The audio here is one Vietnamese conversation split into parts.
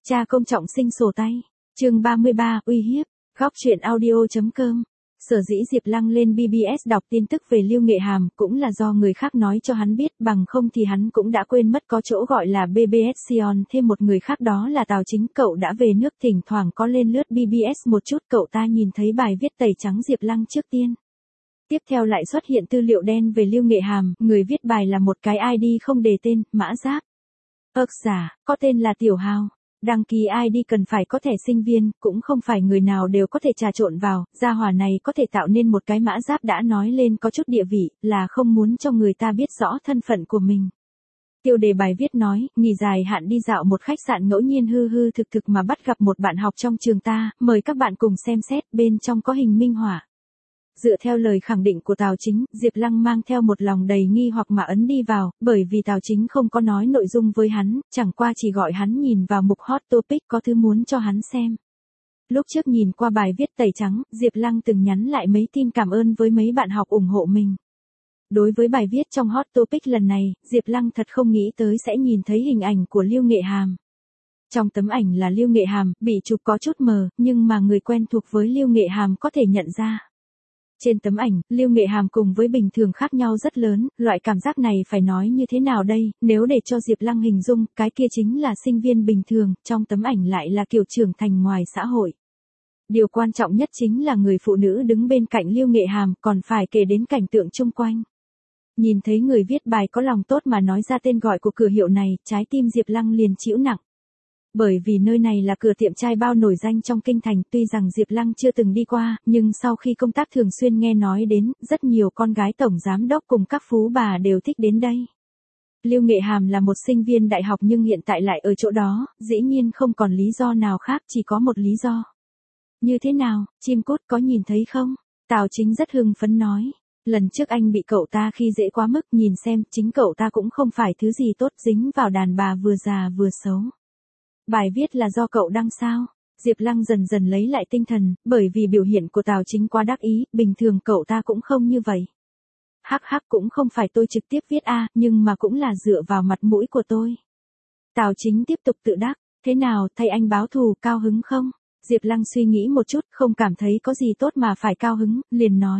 Cha công trọng sinh sổ tay. Chương 33, uy hiếp. Góc truyện audio.com. Sở dĩ Diệp Lăng lên BBS đọc tin tức về Lưu Nghệ Hàm cũng là do người khác nói cho hắn biết, bằng không thì hắn cũng đã quên mất có chỗ gọi là BBS Sion. Thêm một người khác đó là Tào Chính, cậu đã về nước, thỉnh thoảng có lên lướt BBS một chút, cậu ta nhìn thấy bài viết tẩy trắng Diệp Lăng trước tiên. Tiếp theo lại xuất hiện tư liệu đen về Lưu Nghệ Hàm, người viết bài là một cái ID không đề tên, Mã Giáp. Giả, có tên là Tiểu Hào. Đăng ký ID cần phải có thẻ sinh viên, cũng không phải người nào đều có thể trà trộn vào, gia hỏa này có thể tạo nên một cái mã giáp đã nói lên có chút địa vị, là không muốn cho người ta biết rõ thân phận của mình. Tiêu đề bài viết nói, nghỉ dài hạn đi dạo một khách sạn ngẫu nhiên hư hư thực thực mà bắt gặp một bạn học trong trường ta, mời các bạn cùng xem xét, bên trong có hình minh họa. Dựa theo lời khẳng định của Tào Chính, Diệp Lăng mang theo một lòng đầy nghi hoặc mà ấn đi vào, bởi vì Tào Chính không có nói nội dung với hắn, chẳng qua chỉ gọi hắn nhìn vào mục Hot Topic, có thứ muốn cho hắn xem. Lúc trước nhìn qua bài viết tẩy trắng, Diệp Lăng từng nhắn lại mấy tin cảm ơn với mấy bạn học ủng hộ mình. Đối với bài viết trong Hot Topic lần này, Diệp Lăng thật không nghĩ tới sẽ nhìn thấy hình ảnh của Lưu Nghệ Hàm. Trong tấm ảnh là Lưu Nghệ Hàm, bị chụp có chút mờ, nhưng mà người quen thuộc với Lưu Nghệ Hàm có thể nhận ra. Trên tấm ảnh, Lưu Nghệ Hàm cùng với bình thường khác nhau rất lớn, loại cảm giác này phải nói như thế nào đây, nếu để cho Diệp Lăng hình dung, cái kia chính là sinh viên bình thường, trong tấm ảnh lại là kiểu trưởng thành ngoài xã hội. Điều quan trọng nhất chính là người phụ nữ đứng bên cạnh Lưu Nghệ Hàm, còn phải kể đến cảnh tượng chung quanh. Nhìn thấy người viết bài có lòng tốt mà nói ra tên gọi của cửa hiệu này, trái tim Diệp Lăng liền chịu nặng. Bởi vì nơi này là cửa tiệm trai bao nổi danh trong kinh thành, tuy rằng Diệp Lăng chưa từng đi qua, nhưng sau khi công tác thường xuyên nghe nói đến, rất nhiều con gái tổng giám đốc cùng các phú bà đều thích đến đây. Lưu Nghệ Hàm là một sinh viên đại học nhưng hiện tại lại ở chỗ đó, dĩ nhiên không còn lý do nào khác, chỉ có một lý do. Như thế nào, chim cút có nhìn thấy không? Tào Chính rất hưng phấn nói. Lần trước anh bị cậu ta khi dễ quá mức, nhìn xem, chính cậu ta cũng không phải thứ gì tốt, dính vào đàn bà vừa già vừa xấu. Bài viết là do cậu đăng sao? Diệp Lăng dần dần lấy lại tinh thần, bởi vì biểu hiện của Tào Chính quá đắc ý, bình thường cậu ta cũng không như vậy. Cũng không phải tôi trực tiếp viết nhưng mà cũng là dựa vào mặt mũi của tôi. Tào Chính tiếp tục tự đắc, thế nào, thay anh báo thù, cao hứng không? Diệp Lăng suy nghĩ một chút, không cảm thấy có gì tốt mà phải cao hứng, liền nói.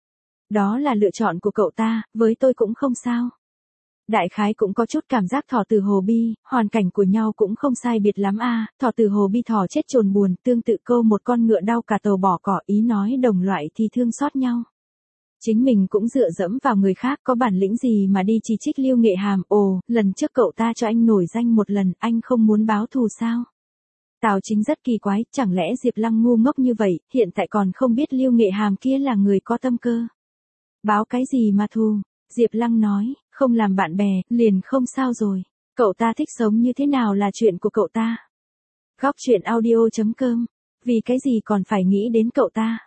Đó là lựa chọn của cậu ta, với tôi cũng không sao. Đại khái cũng có chút cảm giác thỏ tử hồ bi, hoàn cảnh của nhau cũng không sai biệt lắm thỏ tử hồ bi thỏ chết chồn buồn, tương tự câu một con ngựa đau cả tàu bỏ cỏ, ý nói đồng loại thì thương xót nhau. Chính mình cũng dựa dẫm vào người khác, có bản lĩnh gì mà đi chỉ trích Lưu Nghệ Hàm, lần trước cậu ta cho anh nổi danh một lần, anh không muốn báo thù sao? Tào Chính rất kỳ quái, chẳng lẽ Diệp Lăng ngu ngốc như vậy, hiện tại còn không biết Lưu Nghệ Hàm kia là người có tâm cơ. Báo cái gì mà thù? Diệp Lăng nói, không làm bạn bè, liền không sao rồi. Cậu ta thích sống như thế nào là chuyện của cậu ta. Góc truyện audio.com. Vì cái gì còn phải nghĩ đến cậu ta?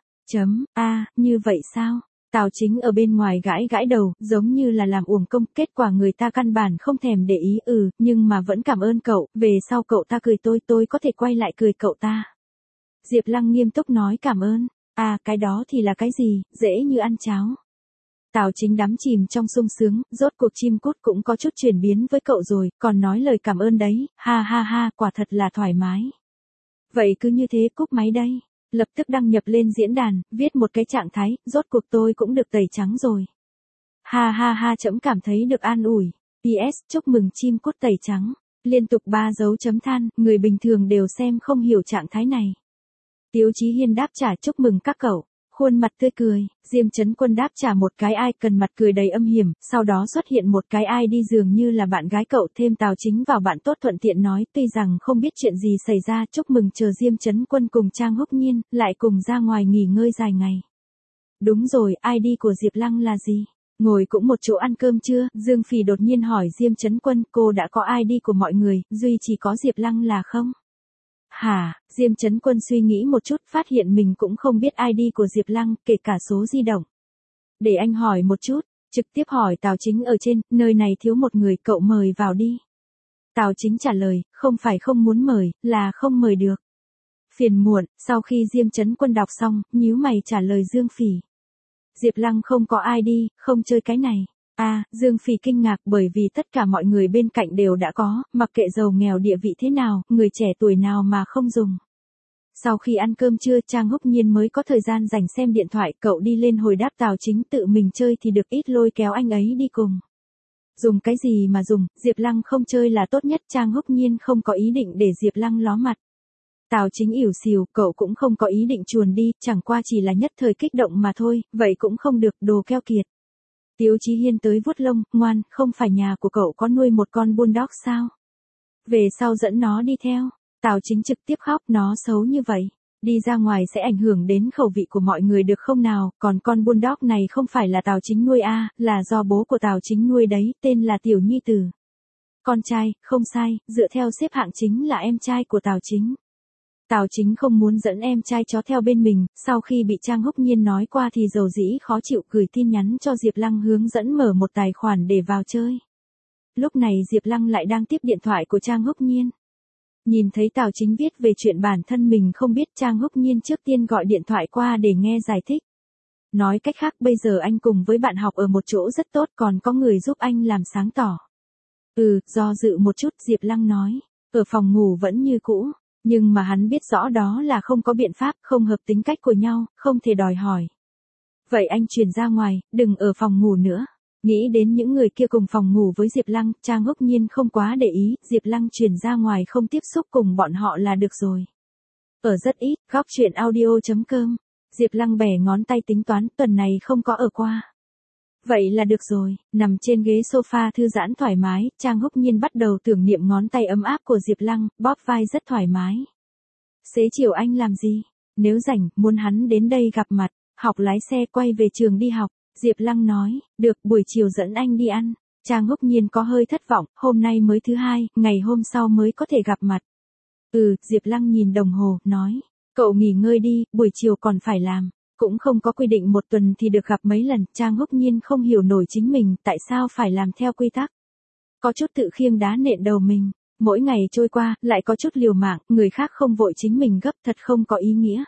Như vậy sao? Tào Chính ở bên ngoài gãi đầu, giống như là làm uổng công, kết quả người ta căn bản không thèm để ý, nhưng mà vẫn cảm ơn cậu, về sau cậu ta cười tôi có thể quay lại cười cậu ta. Diệp Lăng nghiêm túc nói cảm ơn. Cái đó thì là cái gì, dễ như ăn cháo. Tào Chính đắm chìm trong sung sướng, rốt cuộc chim cút cũng có chút chuyển biến với cậu rồi, còn nói lời cảm ơn đấy, quả thật là thoải mái. Vậy cứ như thế cúp máy đây, lập tức đăng nhập lên diễn đàn, viết một cái trạng thái, rốt cuộc tôi cũng được tẩy trắng rồi. Chấm cảm thấy được an ủi. PS, chúc mừng chim cút tẩy trắng. Liên tục 3 dấu chấm than, người bình thường đều xem không hiểu trạng thái này. Tiếu Chí Hiên đáp trả chúc mừng các cậu. Khuôn mặt tươi cười, Diêm Chấn Quân đáp trả một cái icon mặt cười đầy âm hiểm, sau đó xuất hiện một cái ID dường như là bạn gái cậu, thêm Tào Chính vào bạn tốt, thuận tiện nói, tuy rằng không biết chuyện gì xảy ra, chúc mừng chờ Diêm Chấn Quân cùng Trang Húc Nhiên, lại cùng ra ngoài nghỉ ngơi dài ngày. Đúng rồi, ID của Diệp Lăng là gì? Ngồi cũng một chỗ ăn cơm chưa? Dương Phỉ đột nhiên hỏi Diêm Chấn Quân, cô đã có ID của mọi người, duy chỉ có Diệp Lăng là không? Diêm Chấn Quân suy nghĩ một chút, phát hiện mình cũng không biết ID của Diệp Lăng, kể cả số di động. Để anh hỏi một chút, trực tiếp hỏi Tào Chính ở trên, nơi này thiếu một người, cậu mời vào đi. Tào Chính trả lời, không phải không muốn mời, là không mời được. Phiền muộn, sau khi Diêm Chấn Quân đọc xong, nhíu mày trả lời Dương Phỉ. Diệp Lăng không có ID, không chơi cái này. Dương Phỉ kinh ngạc bởi vì tất cả mọi người bên cạnh đều đã có, mặc kệ giàu nghèo địa vị thế nào, người trẻ tuổi nào mà không dùng. Sau khi ăn cơm trưa, Trang Húc Nhiên mới có thời gian rảnh xem điện thoại, cậu đi lên hồi đáp Tào Chính tự mình chơi thì được ít lôi kéo anh ấy đi cùng. Dùng cái gì mà dùng, Diệp Lăng không chơi là tốt nhất, Trang Húc Nhiên không có ý định để Diệp Lăng ló mặt. Tào Chính ỉu xìu, cậu cũng không có ý định chuồn đi, chẳng qua chỉ là nhất thời kích động mà thôi, vậy cũng không được, đồ keo kiệt. Tiếu Chí Hiên tới vuốt lông, ngoan, không phải nhà của cậu có nuôi một con bulldog sao? Về sau dẫn nó đi theo. Tào Chính trực tiếp khóc, nó xấu như vậy. Đi ra ngoài sẽ ảnh hưởng đến khẩu vị của mọi người được không nào, còn con bulldog này không phải là Tào Chính nuôi là do bố của Tào Chính nuôi đấy, tên là Tiểu Nhi Tử. Con trai, không sai, dựa theo xếp hạng chính là em trai của Tào Chính. Tào Chính không muốn dẫn em trai chó theo bên mình, sau khi bị Trang Húc Nhiên nói qua thì dầu dĩ khó chịu gửi tin nhắn cho Diệp Lăng hướng dẫn mở một tài khoản để vào chơi. Lúc này Diệp Lăng lại đang tiếp điện thoại của Trang Húc Nhiên. Nhìn thấy Tào Chính viết về chuyện bản thân mình không biết, Trang Húc Nhiên trước tiên gọi điện thoại qua để nghe giải thích. Nói cách khác bây giờ anh cùng với bạn học ở một chỗ rất tốt, còn có người giúp anh làm sáng tỏ. Do dự một chút, Diệp Lăng nói, ở phòng ngủ vẫn như cũ, nhưng mà hắn biết rõ đó là không có biện pháp, không hợp tính cách của nhau, không thể đòi hỏi. Vậy anh chuyển ra ngoài, đừng ở phòng ngủ nữa. Nghĩ đến những người kia cùng phòng ngủ với Diệp Lăng, Trang Húc Nhiên không quá để ý, Diệp Lăng chuyển ra ngoài không tiếp xúc cùng bọn họ là được rồi. Ở rất ít, góc chuyện audio.com. Diệp Lăng bẻ ngón tay tính toán, tuần này không có ở qua. Vậy là được rồi, nằm trên ghế sofa thư giãn thoải mái, Trang Húc Nhiên bắt đầu tưởng niệm ngón tay ấm áp của Diệp Lăng, bóp vai rất thoải mái. Xế chiều anh làm gì? Nếu rảnh, muốn hắn đến đây gặp mặt, học lái xe quay về trường đi học. Diệp Lăng nói, được, buổi chiều dẫn anh đi ăn. Trang Húc Nhiên có hơi thất vọng, hôm nay mới thứ hai, ngày hôm sau mới có thể gặp mặt. Diệp Lăng nhìn đồng hồ, nói, cậu nghỉ ngơi đi, buổi chiều còn phải làm. Cũng không có quy định một tuần thì được gặp mấy lần, Trang Húc Nhiên không hiểu nổi chính mình, tại sao phải làm theo quy tắc. Có chút tự khiêng đá nện đầu mình, mỗi ngày trôi qua, lại có chút liều mạng, người khác không vội chính mình gấp, thật không có ý nghĩa.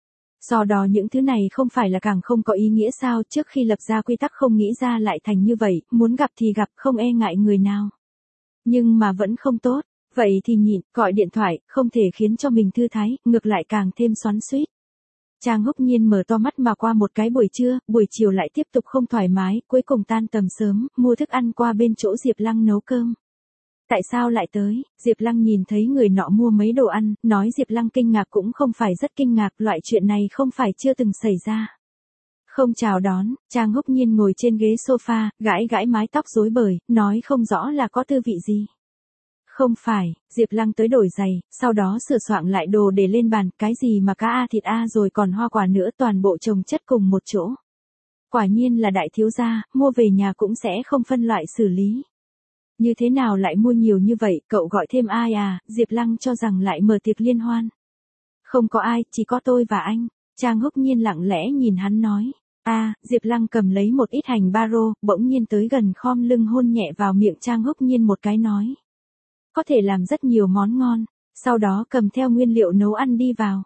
Do đó những thứ này không phải là càng không có ý nghĩa sao, trước khi lập ra quy tắc không nghĩ ra lại thành như vậy, muốn gặp thì gặp, không e ngại người nào. Nhưng mà vẫn không tốt, vậy thì nhịn, gọi điện thoại, không thể khiến cho mình thư thái, ngược lại càng thêm xoắn xuýt. Trang Húc Nhiên mở to mắt mà qua một cái buổi trưa, buổi chiều lại tiếp tục không thoải mái, cuối cùng tan tầm sớm, mua thức ăn qua bên chỗ Diệp Lăng nấu cơm. Tại sao lại tới? Diệp Lăng nhìn thấy người nọ mua mấy đồ ăn, nói Diệp Lăng kinh ngạc cũng không phải rất kinh ngạc, loại chuyện này không phải chưa từng xảy ra. Không chào đón, Trang Húc Nhiên ngồi trên ghế sofa, gãi gãi mái tóc rối bời, nói không rõ là có tư vị gì. Không phải, Diệp Lăng tới đổi giày, sau đó sửa soạn lại đồ để lên bàn, cái gì mà cá thịt rồi còn hoa quả nữa, toàn bộ chồng chất cùng một chỗ. Quả nhiên là đại thiếu gia, mua về nhà cũng sẽ không phân loại xử lý. Như thế nào lại mua nhiều như vậy, cậu gọi thêm ai Diệp Lăng cho rằng lại mở tiệc liên hoan. Không có ai, chỉ có tôi và anh. Trang Húc Nhiên lặng lẽ nhìn hắn nói. Diệp Lăng cầm lấy một ít hành baro, bỗng nhiên tới gần khom lưng hôn nhẹ vào miệng Trang Húc Nhiên một cái nói. Có thể làm rất nhiều món ngon, sau đó cầm theo nguyên liệu nấu ăn đi vào.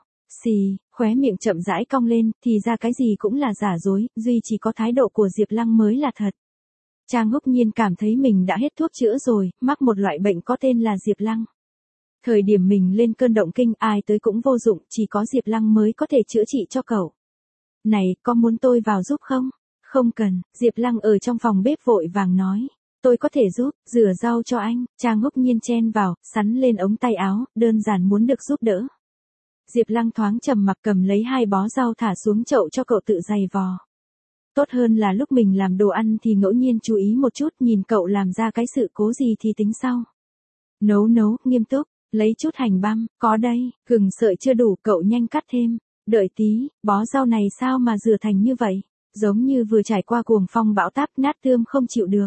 Khóe miệng chậm rãi cong lên, thì ra cái gì cũng là giả dối, duy chỉ có thái độ của Diệp Lăng mới là thật. Trang Húc Nhiên cảm thấy mình đã hết thuốc chữa rồi, mắc một loại bệnh có tên là Diệp Lăng. Thời điểm mình lên cơn động kinh, ai tới cũng vô dụng, chỉ có Diệp Lăng mới có thể chữa trị cho cậu. Này, có muốn tôi vào giúp không? Không cần, Diệp Lăng ở trong phòng bếp vội vàng nói. Tôi có thể giúp, rửa rau cho anh. Trang Húc Nhiên chen vào, sắn lên ống tay áo, đơn giản muốn được giúp đỡ. Diệp Lăng thoáng trầm mặc cầm lấy 2 bó rau thả xuống chậu cho cậu tự giày vò. Tốt hơn là lúc mình làm đồ ăn thì ngẫu nhiên chú ý một chút, nhìn cậu làm ra cái sự cố gì thì tính sau. Nấu, nghiêm túc, lấy chút hành băm, có đây, gừng sợi chưa đủ, cậu nhanh cắt thêm. Đợi tí, bó rau này sao mà rửa thành như vậy? Giống như vừa trải qua cuồng phong bão táp, nát tươm không chịu được.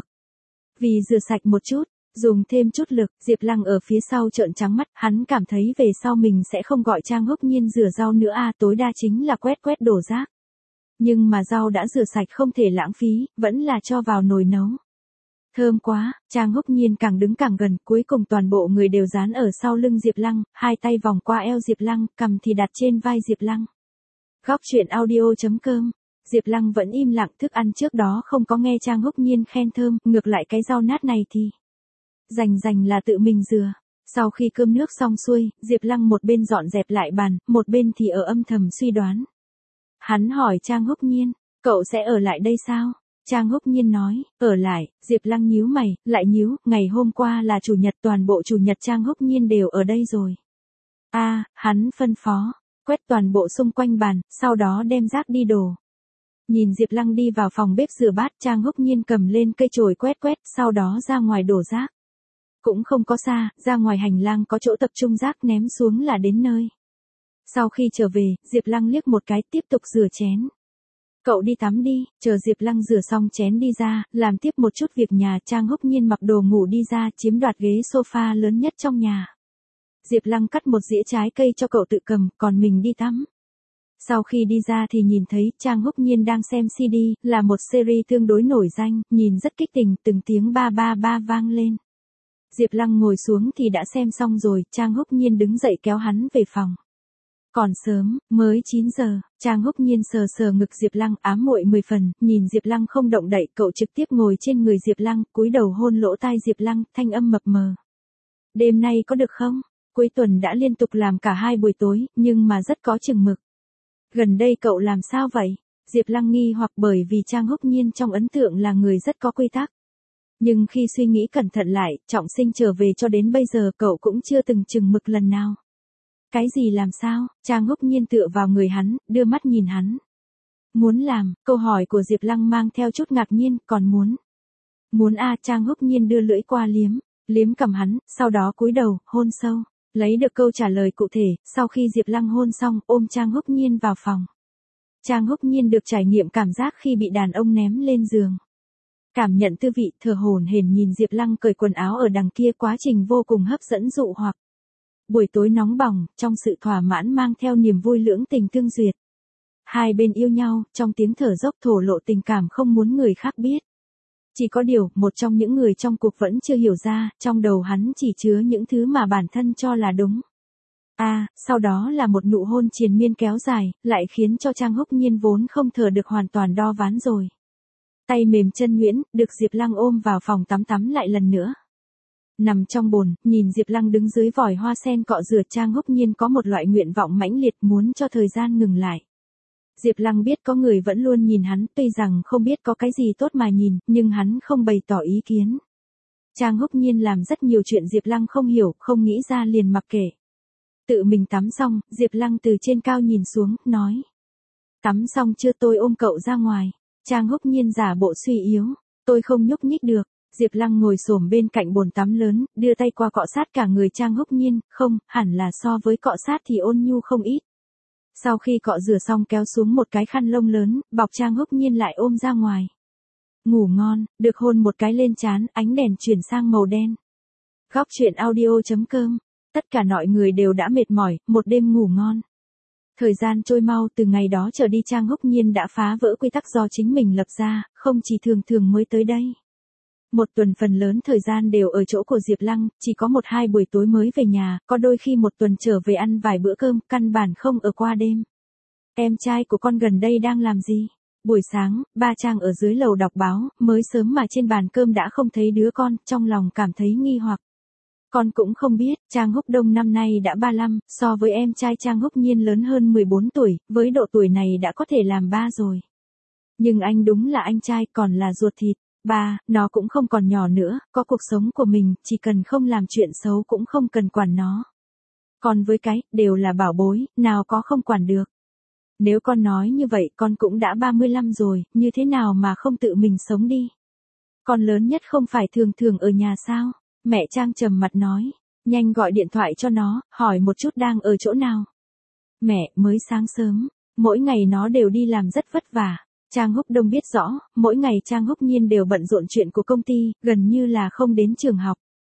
Vì rửa sạch một chút, dùng thêm chút lực, Diệp Lăng ở phía sau trợn trắng mắt, hắn cảm thấy về sau mình sẽ không gọi Trang Húc Nhiên rửa rau nữa tối đa chính là quét đổ rác. Nhưng mà rau đã rửa sạch không thể lãng phí, vẫn là cho vào nồi nấu. Thơm quá, Trang Húc Nhiên càng đứng càng gần, cuối cùng toàn bộ người đều dán ở sau lưng Diệp Lăng, 2 tay vòng qua eo Diệp Lăng, cằm thì đặt trên vai Diệp Lăng. Góc chuyện audio.com Diệp Lăng vẫn im lặng, thức ăn trước đó không có nghe Trang Húc Nhiên khen thơm, ngược lại cái rau nát này thì rành là tự mình rửa. Sau khi cơm nước xong xuôi, Diệp Lăng một bên dọn dẹp lại bàn, một bên thì ở âm thầm suy đoán. Hắn hỏi Trang Húc Nhiên, cậu sẽ ở lại đây sao? Trang Húc Nhiên nói, ở lại. Diệp Lăng nhíu mày, lại nhíu, ngày hôm qua là chủ nhật, toàn bộ chủ nhật Trang Húc Nhiên đều ở đây rồi. Hắn phân phó, quét toàn bộ xung quanh bàn, sau đó đem rác đi đổ. Nhìn Diệp Lăng đi vào phòng bếp rửa bát, Trang Húc Nhiên cầm lên cây chổi quét, sau đó ra ngoài đổ rác. Cũng không có xa, ra ngoài hành lang có chỗ tập trung rác, ném xuống là đến nơi. Sau khi trở về, Diệp Lăng liếc một cái, tiếp tục rửa chén. Cậu đi tắm đi. Chờ Diệp Lăng rửa xong chén đi ra, làm tiếp một chút việc nhà. Trang Húc Nhiên mặc đồ ngủ đi ra, chiếm đoạt ghế sofa lớn nhất trong nhà. Diệp Lăng cắt một dĩa trái cây cho cậu tự cầm, còn mình đi tắm. Sau khi đi ra thì nhìn thấy Trang Húc Nhiên đang xem CD, là một series tương đối nổi danh, nhìn rất kích tình, từng tiếng ba ba ba vang lên. Diệp Lăng ngồi xuống thì đã xem xong rồi, Trang Húc Nhiên đứng dậy kéo hắn về phòng. Còn sớm, mới 9 giờ, Trang Húc Nhiên sờ sờ ngực Diệp Lăng, ám muội 10 phần, nhìn Diệp Lăng không động đậy, cậu trực tiếp ngồi trên người Diệp Lăng, cúi đầu hôn lỗ tai Diệp Lăng, thanh âm mập mờ. Đêm nay có được không? Cuối tuần đã liên tục làm cả 2 buổi tối, nhưng mà rất có chừng mực. Gần đây cậu làm sao vậy? Diệp Lăng nghi hoặc, bởi vì Trang Húc Nhiên trong ấn tượng là người rất có quy tắc. Nhưng khi suy nghĩ cẩn thận lại, trọng sinh trở về cho đến bây giờ cậu cũng chưa từng chừng mực lần nào. Cái gì làm sao? Trang Húc Nhiên tựa vào người hắn, đưa mắt nhìn hắn. Muốn làm, câu hỏi của Diệp Lăng mang theo chút ngạc nhiên, còn muốn. Muốn Trang Húc Nhiên đưa lưỡi qua liếm cằm hắn, sau đó cúi đầu, hôn sâu. Lấy được câu trả lời cụ thể, sau khi Diệp Lăng hôn xong, ôm Trang Húc Nhiên vào phòng. Trang Húc Nhiên được trải nghiệm cảm giác khi bị đàn ông ném lên giường. Cảm nhận tư vị, thở hổn hển nhìn Diệp Lăng cởi quần áo ở đằng kia, quá trình vô cùng hấp dẫn dụ hoặc. Buổi tối nóng bỏng, trong sự thỏa mãn mang theo niềm vui lưỡng tình tương duyệt. Hai bên yêu nhau, trong tiếng thở dốc thổ lộ tình cảm không muốn người khác biết. Chỉ có điều, một trong những người trong cuộc vẫn chưa hiểu ra, trong đầu hắn chỉ chứa những thứ mà bản thân cho là đúng. Sau đó là một nụ hôn triền miên kéo dài, lại khiến cho Trang Húc Nhiên vốn không thở được hoàn toàn đo ván rồi. Tay mềm chân nhuyễn, được Diệp Lăng ôm vào phòng tắm lại lần nữa. Nằm trong bồn, nhìn Diệp Lăng đứng dưới vòi hoa sen cọ rửa, Trang Húc Nhiên có một loại nguyện vọng mãnh liệt muốn cho thời gian ngừng lại. Diệp Lăng biết có người vẫn luôn nhìn hắn, tuy rằng không biết có cái gì tốt mà nhìn, nhưng hắn không bày tỏ ý kiến. Trang Húc Nhiên làm rất nhiều chuyện Diệp Lăng không hiểu, không nghĩ ra liền mặc kệ. Tự mình tắm xong, Diệp Lăng từ trên cao nhìn xuống, nói. Tắm xong chưa, tôi ôm cậu ra ngoài. Trang Húc Nhiên giả bộ suy yếu. Tôi không nhúc nhích được. Diệp Lăng ngồi xổm bên cạnh bồn tắm lớn, đưa tay qua cọ sát cả người Trang Húc Nhiên, không, hẳn là so với cọ sát thì ôn nhu không ít. Sau khi cọ rửa xong kéo xuống một cái khăn lông lớn, bọc Trang Húc Nhiên lại ôm ra ngoài. Ngủ ngon, được hôn một cái lên trán, ánh đèn chuyển sang màu đen. Góc truyện audio.com. Tất cả mọi người đều đã mệt mỏi, một đêm ngủ ngon. Thời gian trôi mau, từ ngày đó trở đi Trang Húc Nhiên đã phá vỡ quy tắc do chính mình lập ra, không chỉ thường mới tới đây. Một tuần phần lớn thời gian đều ở chỗ của Diệp Lăng, chỉ có 1-2 buổi tối mới về nhà, có đôi khi một tuần trở về ăn vài bữa cơm, căn bản không ở qua đêm. Em trai của con gần đây đang làm gì? Buổi sáng, ba Trang ở dưới lầu đọc báo, mới sớm mà trên bàn cơm đã không thấy đứa con, trong lòng cảm thấy nghi hoặc. Con cũng không biết, Trang Húc Đông năm nay đã 35, so với em trai Trang Húc Nhiên lớn hơn 14 tuổi, với độ tuổi này đã có thể làm ba rồi. Nhưng anh đúng là anh trai, còn là ruột thịt. Ba, nó cũng không còn nhỏ nữa, có cuộc sống của mình, chỉ cần không làm chuyện xấu cũng không cần quản nó. Còn với cái, đều là bảo bối, nào có không quản được. Nếu con nói như vậy, con cũng đã 35 rồi, như thế nào mà không tự mình sống đi. Con lớn nhất không phải thường ở nhà sao? Mẹ Trang trầm mặt nói, nhanh gọi điện thoại cho nó, hỏi một chút đang ở chỗ nào. Mẹ, mới sáng sớm, mỗi ngày nó đều đi làm rất vất vả. Trang Húc Đông biết rõ, mỗi ngày Trang Húc Nhiên đều bận rộn chuyện của công ty, gần như là không đến trường học.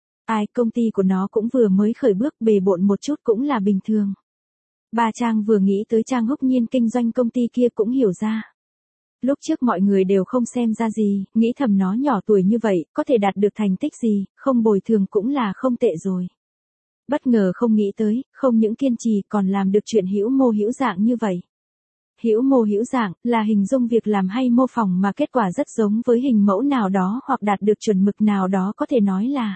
Công ty của nó cũng vừa mới khởi bước, bề bộn một chút cũng là bình thường. Ba Trang vừa nghĩ tới Trang Húc Nhiên kinh doanh công ty kia cũng hiểu ra. Lúc trước mọi người đều không xem ra gì, nghĩ thầm nó nhỏ tuổi như vậy, có thể đạt được thành tích gì, không bồi thường cũng là không tệ rồi. Bất ngờ không nghĩ tới, không những kiên trì còn làm được chuyện hữu mô hữu dạng như vậy. hữu mô hữu dạng, là hình dung việc làm hay mô phỏng mà kết quả rất giống với hình mẫu nào đó hoặc đạt được chuẩn mực nào đó, có thể nói là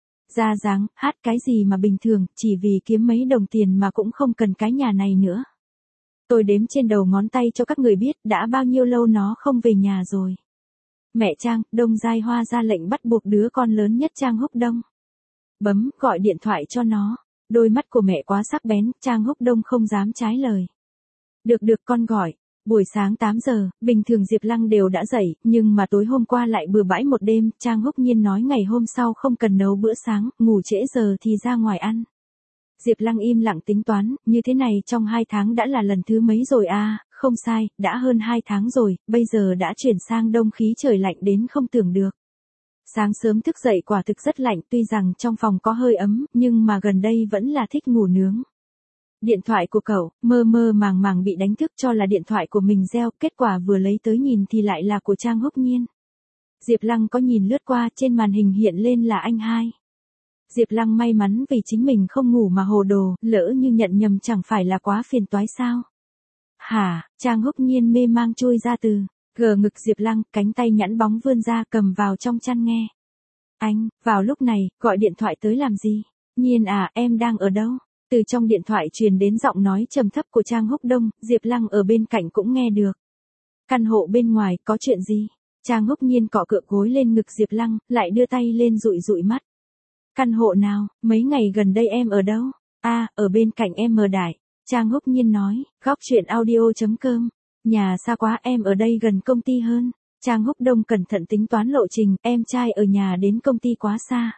ra dáng, hát cái gì mà bình thường, chỉ vì kiếm mấy đồng tiền mà cũng không cần cái nhà này nữa. Tôi đếm trên đầu ngón tay cho các người biết đã bao nhiêu lâu nó không về nhà rồi. Mẹ Trang, Đông Giai Hoa ra lệnh bắt buộc đứa con lớn nhất Trang Húc Đông bấm gọi điện thoại cho nó. Đôi mắt của mẹ quá sắc bén, Trang Húc Đông không dám trái lời. Được con gọi. Buổi sáng 8 giờ, bình thường Diệp Lăng đều đã dậy, nhưng mà tối hôm qua lại bừa bãi một đêm, Trang Húc Nhiên nói ngày hôm sau không cần nấu bữa sáng, ngủ trễ giờ thì ra ngoài ăn. Diệp Lăng im lặng tính toán, như thế này trong 2 tháng đã là lần thứ mấy rồi à, không sai, đã hơn 2 tháng rồi, bây giờ đã chuyển sang đông khí trời lạnh đến không tưởng được. Sáng sớm thức dậy quả thực rất lạnh, tuy rằng trong phòng có hơi ấm, nhưng mà gần đây vẫn là thích ngủ nướng. Điện thoại của cậu, mơ màng bị đánh thức cho là điện thoại của mình reo, kết quả vừa lấy tới nhìn thì lại là của Trang Húc Nhiên. Diệp Lăng có nhìn lướt qua, trên màn hình hiện lên là anh hai. Diệp Lăng may mắn vì chính mình không ngủ mà hồ đồ, lỡ như nhận nhầm chẳng phải là quá phiền toái sao. Hả, Trang Húc Nhiên mê mang chui ra từ gờ ngực Diệp Lăng, cánh tay nhẵn bóng vươn ra cầm vào trong chăn nghe. Anh, vào lúc này, gọi điện thoại tới làm gì? Nhiên à, em đang ở đâu? Từ trong điện thoại truyền đến giọng nói trầm thấp của Trang Húc Đông, Diệp Lăng ở bên cạnh cũng nghe được. Căn hộ bên ngoài, có chuyện gì? Trang Húc Nhiên cọ cựa gối lên ngực Diệp Lăng, lại đưa tay lên dụi mắt. Căn hộ nào, mấy ngày gần đây em ở đâu? À, ở bên cạnh em ở Đại. Trang Húc Nhiên nói, góc chuyện audio.com. Nhà xa quá, em ở đây gần công ty hơn. Trang Húc Đông cẩn thận tính toán lộ trình, em trai ở nhà đến công ty quá xa.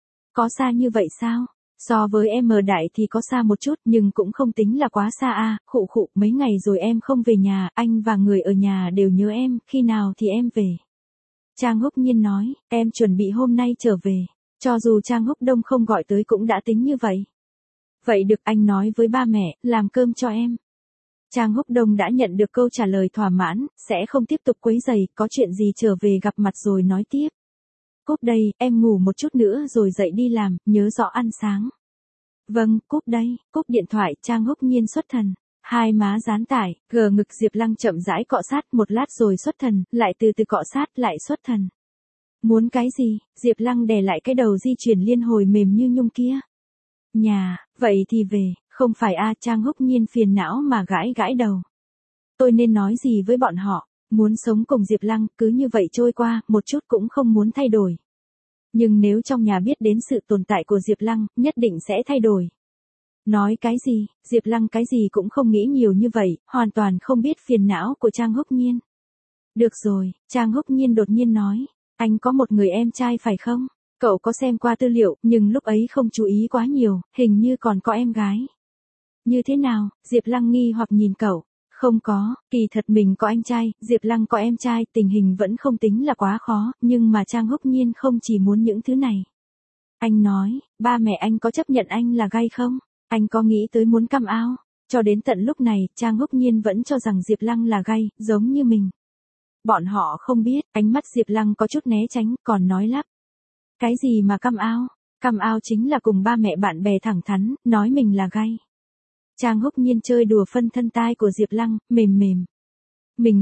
Có xa như vậy sao? So với em ở Đại thì có xa một chút nhưng cũng không tính là quá xa à, khụ, mấy ngày rồi em không về nhà, anh và người ở nhà đều nhớ em, khi nào thì em về. Trang Húc Nhiên nói, em chuẩn bị hôm nay trở về. Cho dù Trang Húc Đông không gọi tới cũng đã tính như vậy. Vậy được, anh nói với ba mẹ, làm cơm cho em. Trang Húc Đông đã nhận được câu trả lời thỏa mãn, sẽ không tiếp tục quấy rầy, có chuyện gì trở về gặp mặt rồi nói tiếp. Cúp đây, em ngủ một chút nữa rồi dậy đi làm, nhớ rõ ăn sáng. Vâng, cúp đây, cúp điện thoại, Trang Húc Nhiên xuất thần. Hai má dán tải, gờ ngực Diệp Lăng chậm rãi cọ sát một lát rồi xuất thần, lại từ từ cọ sát, lại xuất thần. Muốn cái gì? Diệp Lăng đè lại cái đầu di chuyển liên hồi mềm như nhung kia. Nhà, vậy thì về, không phải a. Trang Húc Nhiên phiền não mà gãi đầu. Tôi nên nói gì với bọn họ? Muốn sống cùng Diệp Lăng, cứ như vậy trôi qua, một chút cũng không muốn thay đổi. Nhưng nếu trong nhà biết đến sự tồn tại của Diệp Lăng, nhất định sẽ thay đổi. Nói cái gì? Diệp Lăng cái gì cũng không nghĩ nhiều như vậy, hoàn toàn không biết phiền não của Trang Húc Nhiên. Được rồi, Trang Húc Nhiên đột nhiên nói. Anh có một người em trai phải không? Cậu có xem qua tư liệu, nhưng lúc ấy không chú ý quá nhiều, hình như còn có em gái. Như thế nào? Diệp Lăng nghi hoặc nhìn cậu. Không có, kỳ thật mình có anh trai, Diệp Lăng có em trai, tình hình vẫn không tính là quá khó, nhưng mà Trang Húc Nhiên không chỉ muốn những thứ này. Anh nói, ba mẹ anh có chấp nhận anh là gay không? Anh có nghĩ tới muốn căm ao? Cho đến tận lúc này, Trang Húc Nhiên vẫn cho rằng Diệp Lăng là gay, giống như mình. Bọn họ không biết, ánh mắt Diệp Lăng có chút né tránh, còn nói lắp. Cái gì mà căm ao? Căm ao chính là cùng ba mẹ bạn bè thẳng thắn, nói mình là gay. Trang Húc Nhiên chơi đùa phân thân tai của Diệp Lăng, mềm. Mình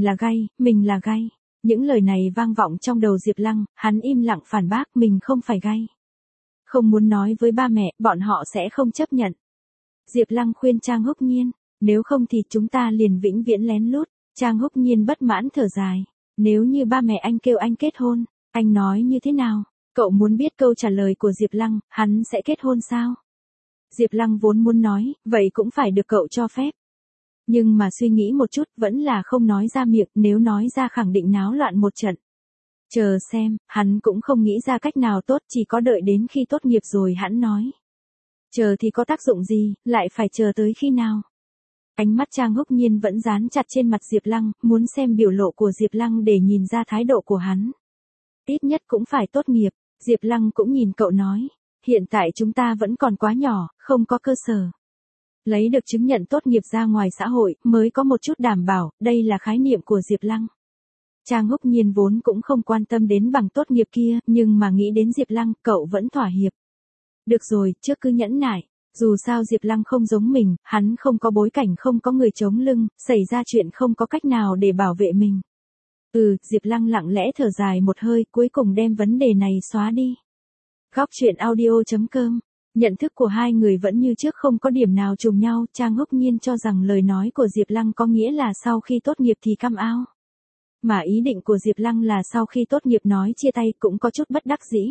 là gay. Những lời này vang vọng trong đầu Diệp Lăng, hắn im lặng phản bác mình không phải gay. Không muốn nói với ba mẹ, bọn họ sẽ không chấp nhận. Diệp Lăng khuyên Trang Húc Nhiên, nếu không thì chúng ta liền vĩnh viễn lén lút. Trang Húc Nhiên bất mãn thở dài. Nếu như ba mẹ anh kêu anh kết hôn, anh nói như thế nào? Cậu muốn biết câu trả lời của Diệp Lăng, hắn sẽ kết hôn sao? Diệp Lăng vốn muốn nói, vậy cũng phải được cậu cho phép. Nhưng mà suy nghĩ một chút, vẫn là không nói ra miệng, nếu nói ra khẳng định náo loạn một trận. Chờ xem, hắn cũng không nghĩ ra cách nào tốt, chỉ có đợi đến khi tốt nghiệp rồi hắn nói. Chờ thì có tác dụng gì, lại phải chờ tới khi nào? Ánh mắt Trang Húc Nhiên vẫn dán chặt trên mặt Diệp Lăng, muốn xem biểu lộ của Diệp Lăng để nhìn ra thái độ của hắn. Ít nhất cũng phải tốt nghiệp, Diệp Lăng cũng nhìn cậu nói. Hiện tại chúng ta vẫn còn quá nhỏ, không có cơ sở. Lấy được chứng nhận tốt nghiệp ra ngoài xã hội, mới có một chút đảm bảo, đây là khái niệm của Diệp Lăng. Trang Húc Nhiên vốn cũng không quan tâm đến bằng tốt nghiệp kia, nhưng mà nghĩ đến Diệp Lăng, cậu vẫn thỏa hiệp. Được rồi, trước cứ nhẫn nại, Dù sao Diệp Lăng không giống mình, hắn không có bối cảnh, không có người chống lưng, xảy ra chuyện không có cách nào để bảo vệ mình. Diệp Lăng lặng lẽ thở dài một hơi, cuối cùng đem vấn đề này xóa đi. Góc chuyện audio.com. Nhận thức của hai người vẫn như trước, không có điểm nào trùng nhau. Trang Húc Nhiên cho rằng lời nói của Diệp Lăng có nghĩa là sau khi tốt nghiệp thì cam ao. Mà ý định của Diệp Lăng là sau khi tốt nghiệp nói chia tay, cũng có chút bất đắc dĩ.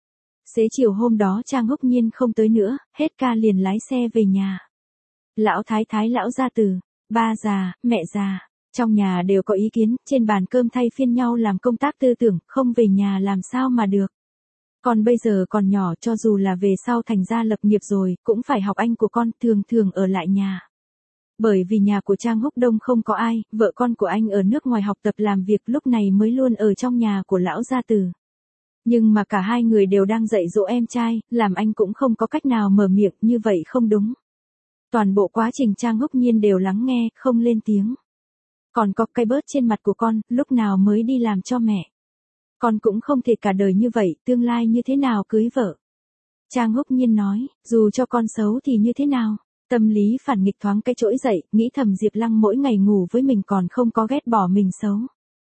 Xế chiều hôm đó Trang Húc Nhiên không tới nữa, hết ca liền lái xe về nhà. Lão thái thái, lão gia tử, ba già, mẹ già, trong nhà đều có ý kiến, trên bàn cơm thay phiên nhau làm công tác tư tưởng, không về nhà làm sao mà được. Con bây giờ còn nhỏ, cho dù là về sau thành ra lập nghiệp rồi, cũng phải học anh của con, thường thường ở lại nhà. Bởi vì nhà của Trang Húc Đông không có ai, vợ con của anh ở nước ngoài học tập làm việc, lúc này mới luôn ở trong nhà của lão gia tử. Nhưng mà cả hai người đều đang dạy dỗ em trai, làm anh cũng không có cách nào mở miệng, như vậy không đúng. Toàn bộ quá trình Trang Húc Nhiên đều lắng nghe, không lên tiếng. Còn có cái bớt trên mặt của con, lúc nào mới đi làm cho mẹ. Con cũng không thể cả đời như vậy, tương lai như thế nào cưới vợ. Trang Húc Nhiên nói, dù cho con xấu thì như thế nào. Tâm lý phản nghịch thoáng cái trỗi dậy, nghĩ thầm Diệp Lăng mỗi ngày ngủ với mình còn không có ghét bỏ mình xấu.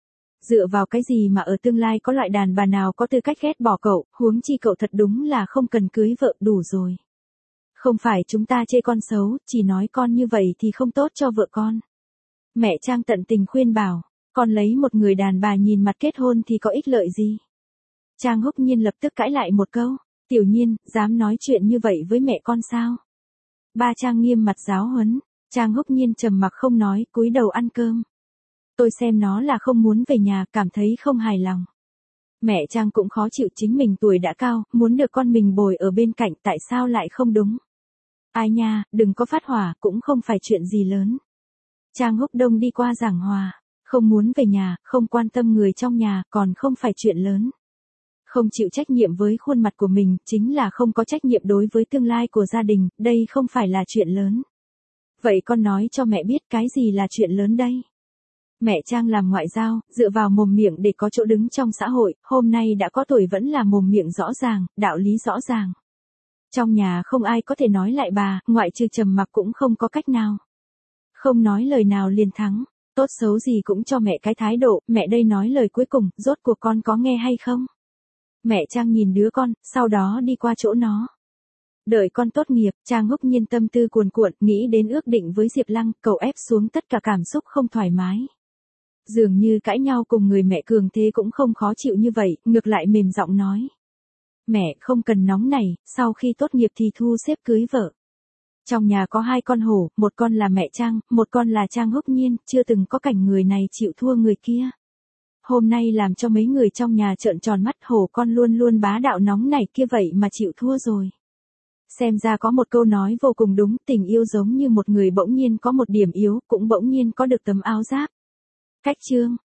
Dựa vào cái gì mà ở tương lai có loại đàn bà nào có tư cách ghét bỏ cậu, huống chi cậu thật đúng là không cần cưới vợ, đủ rồi. Không phải chúng ta chê con xấu, chỉ nói con như vậy thì không tốt cho vợ con. Mẹ Trang tận tình khuyên bảo, con lấy một người đàn bà nhìn mặt kết hôn thì có ích lợi gì. Trang Húc Nhiên lập tức cãi lại một câu, Tiểu Nhiên, dám nói chuyện như vậy với mẹ con sao? Ba Trang nghiêm mặt giáo huấn. Trang Húc Nhiên trầm mặc không nói, cúi đầu ăn cơm. Tôi xem nó là không muốn về nhà, cảm thấy không hài lòng. Mẹ Trang cũng khó chịu, chính mình tuổi đã cao, muốn được con mình bồi ở bên cạnh, tại sao lại không đúng? Ai nha, đừng có phát hỏa, cũng không phải chuyện gì lớn. Trang Húc Đông đi qua giảng hòa, không muốn về nhà, không quan tâm người trong nhà, còn không phải chuyện lớn. Không chịu trách nhiệm với khuôn mặt của mình, chính là không có trách nhiệm đối với tương lai của gia đình, đây không phải là chuyện lớn. Vậy con nói cho mẹ biết cái gì là chuyện lớn đây? Mẹ Trang làm ngoại giao, dựa vào mồm miệng để có chỗ đứng trong xã hội, hôm nay đã có tuổi vẫn là mồm miệng rõ ràng, đạo lý rõ ràng. Trong nhà không ai có thể nói lại bà, ngoại trừ trầm mặc cũng không có cách nào. Không nói lời nào liền thắng, tốt xấu gì cũng cho mẹ cái thái độ, mẹ đây nói lời cuối cùng, rốt cuộc con có nghe hay không? Mẹ Trang nhìn đứa con, sau đó đi qua chỗ nó. Đợi con tốt nghiệp, Trang Húc Nhiên tâm tư cuồn cuộn, nghĩ đến ước định với Diệp Lăng, cậu ép xuống tất cả cảm xúc không thoải mái. Dường như cãi nhau cùng người mẹ cường thế cũng không khó chịu như vậy, ngược lại mềm giọng nói. Mẹ không cần nóng này, sau khi tốt nghiệp thì thu xếp cưới vợ. Trong nhà có hai con hổ, một con là mẹ Trang, một con là Trang Húc Nhiên, chưa từng có cảnh người này chịu thua người kia. Hôm nay làm cho mấy người trong nhà trợn tròn mắt, hổ con luôn luôn bá đạo nóng này kia vậy mà chịu thua rồi. Xem ra có một câu nói vô cùng đúng, tình yêu giống như một người bỗng nhiên có một điểm yếu, cũng bỗng nhiên có được tấm áo giáp. Cách chương